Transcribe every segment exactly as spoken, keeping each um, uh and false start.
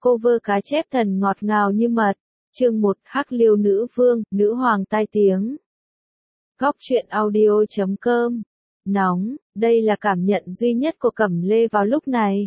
Cover cá chép thần ngọt ngào như mật. Chương một Hắc Liêu nữ vương, nữ hoàng tai tiếng. Góc truyện audio chấm com. Nóng, đây là cảm nhận duy nhất của Cẩm Lê vào lúc này.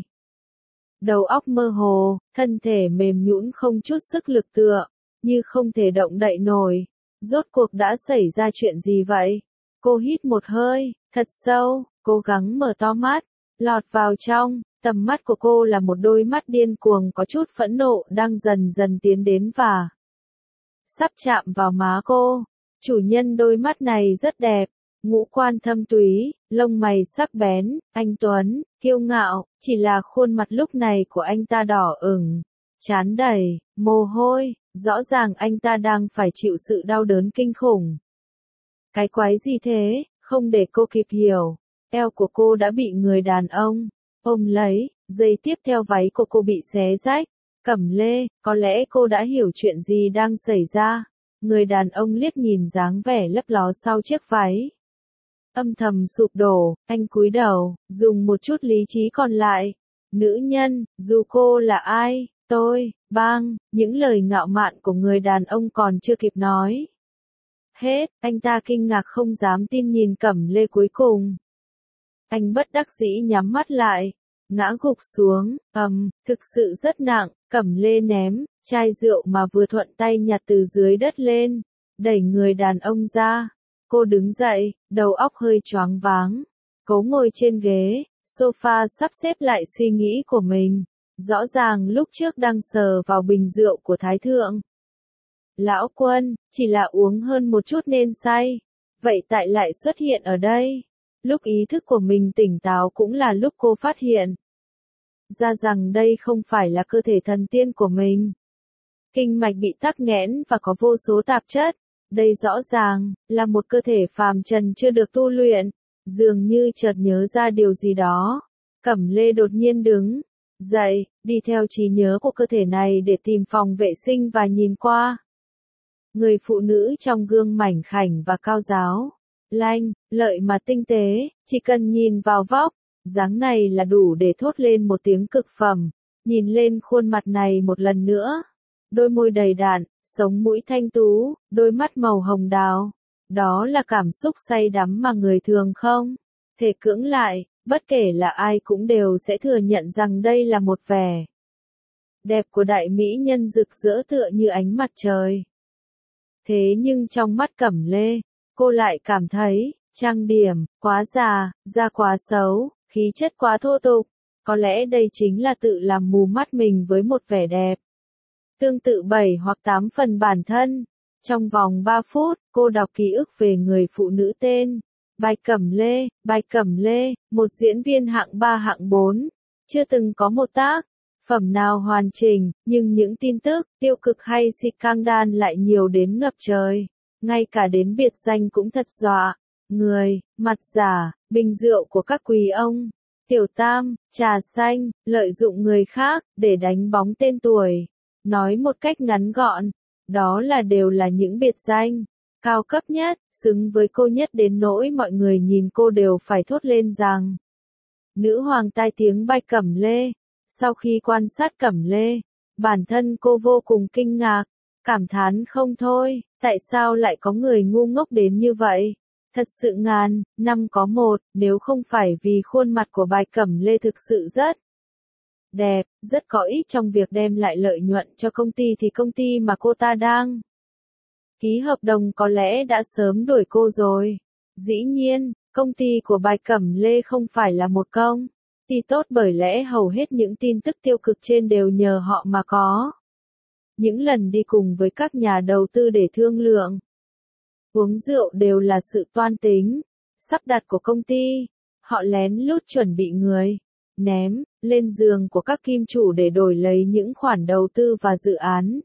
Đầu óc mơ hồ, thân thể mềm nhũn không chút sức lực tựa, như không thể động đậy nổi. Rốt cuộc đã xảy ra chuyện gì vậy? Cô hít một hơi, thật sâu, cố gắng mở to mắt, lọt vào trong. Tầm mắt của cô là một đôi mắt điên cuồng có chút phẫn nộ đang dần dần tiến đến và sắp chạm vào má cô. Chủ nhân đôi mắt này rất đẹp, ngũ quan thâm túy, lông mày sắc bén, anh tuấn, kiêu ngạo, chỉ là khuôn mặt lúc này của anh ta đỏ ửng, trán đầy mồ hôi, rõ ràng anh ta đang phải chịu sự đau đớn kinh khủng. Cái quái gì thế? Không để cô kịp hiểu, eo của cô đã bị người đàn ông ôm lấy, giây tiếp theo váy của cô bị xé rách. Cẩm Lê, có lẽ cô đã hiểu chuyện gì đang xảy ra. Người đàn ông liếc nhìn dáng vẻ lấp ló sau chiếc váy. Âm thầm sụp đổ, anh cúi đầu, dùng một chút lý trí còn lại. Nữ nhân, dù cô là ai, tôi, bang, những lời ngạo mạn của người đàn ông còn chưa kịp nói. Hết, anh ta kinh ngạc không dám tin nhìn Cẩm Lê cuối cùng. Anh bất đắc dĩ nhắm mắt lại, ngã gục xuống, ầm, thực sự rất nặng. Cẩm Lê ném chai rượu mà vừa thuận tay nhặt từ dưới đất lên, đẩy người đàn ông ra. Cô đứng dậy, đầu óc hơi choáng váng, cố ngồi trên ghế sofa sắp xếp lại suy nghĩ của mình. Rõ ràng lúc trước đang sờ vào bình rượu của Thái Thượng Lão Quân, chỉ là uống hơn một chút nên say, vậy tại lại xuất hiện ở đây. Lúc ý thức của mình tỉnh táo cũng là lúc cô phát hiện ra rằng đây không phải là cơ thể thần tiên của mình. Kinh mạch bị tắc nghẽn và có vô số tạp chất. Đây rõ ràng là một cơ thể phàm trần chưa được tu luyện. Dường như chợt nhớ ra điều gì đó, Cẩm Lê đột nhiên đứng dậy, đi theo trí nhớ của cơ thể này để tìm phòng vệ sinh và nhìn qua. Người phụ nữ trong gương mảnh khảnh và cao ráo, lanh lợi mà tinh tế, chỉ cần nhìn vào vóc dáng này là đủ để thốt lên một tiếng cực phẩm. Nhìn lên khuôn mặt này một lần nữa, đôi môi đầy đặn, sống mũi thanh tú, đôi mắt màu hồng đào, đó là cảm xúc say đắm mà người thường không thể cưỡng lại. Bất kể là ai cũng đều sẽ thừa nhận rằng đây là một vẻ đẹp của đại mỹ nhân rực rỡ tựa như ánh mặt trời. Thế nhưng trong mắt Cẩm Lê, cô lại cảm thấy trang điểm quá già, da quá xấu, khí chất quá thô tục. Có lẽ đây chính là tự làm mù mắt mình với một vẻ đẹp tương tự bảy hoặc tám phần bản thân. Trong vòng ba phút, cô đọc ký ức về người phụ nữ tên Bạch Cẩm Lê. Bạch Cẩm Lê, một diễn viên hạng ba hạng bốn, chưa từng có một tác phẩm nào hoàn chỉnh, nhưng những tin tức tiêu cực hay scandal lại nhiều đến ngập trời. Ngay cả đến biệt danh cũng thật dọa người. Mặt giả, bình rượu của các quý ông, tiểu tam, trà xanh, lợi dụng người khác để đánh bóng tên tuổi. Nói một cách ngắn gọn, đó là đều là những biệt danh cao cấp nhất, xứng với cô nhất đến nỗi mọi người nhìn cô đều phải thốt lên rằng nữ hoàng tai tiếng Bạch Cẩm Lê. Sau khi quan sát Cẩm Lê, bản thân cô vô cùng kinh ngạc, cảm thán không thôi, tại sao lại có người ngu ngốc đến như vậy? Thật sự ngàn năm có một, nếu không phải vì khuôn mặt của Bạch Cẩm Lê thực sự rất đẹp, rất có ích trong việc đem lại lợi nhuận cho công ty thì công ty mà cô ta đang ký hợp đồng có lẽ đã sớm đuổi cô rồi. Dĩ nhiên, công ty của Bạch Cẩm Lê không phải là một công ty tốt, bởi lẽ hầu hết những tin tức tiêu cực trên đều nhờ họ mà có. Những lần đi cùng với các nhà đầu tư để thương lượng uống rượu đều là sự toan tính sắp đặt của công ty. Họ lén lút chuẩn bị người ném lên giường của các kim chủ để đổi lấy những khoản đầu tư và dự án.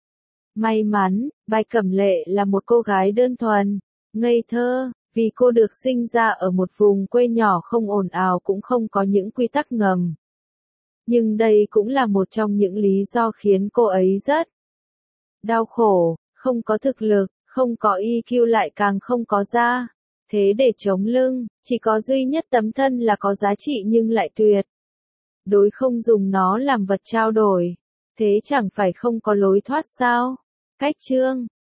May mắn, Bạch Cẩm Lê là một cô gái đơn thuần, ngây thơ, vì cô được sinh ra ở một vùng quê nhỏ không ồn ào cũng không có những quy tắc ngầm. Nhưng đây cũng là một trong những lý do khiến cô ấy rất đau khổ, không có thực lực, không có i kiu lại càng không có da thế để chống lưng, chỉ có duy nhất tấm thân là có giá trị nhưng lại tuyệt đối không dùng nó làm vật trao đổi. Thế chẳng phải không có lối thoát sao? Cách chương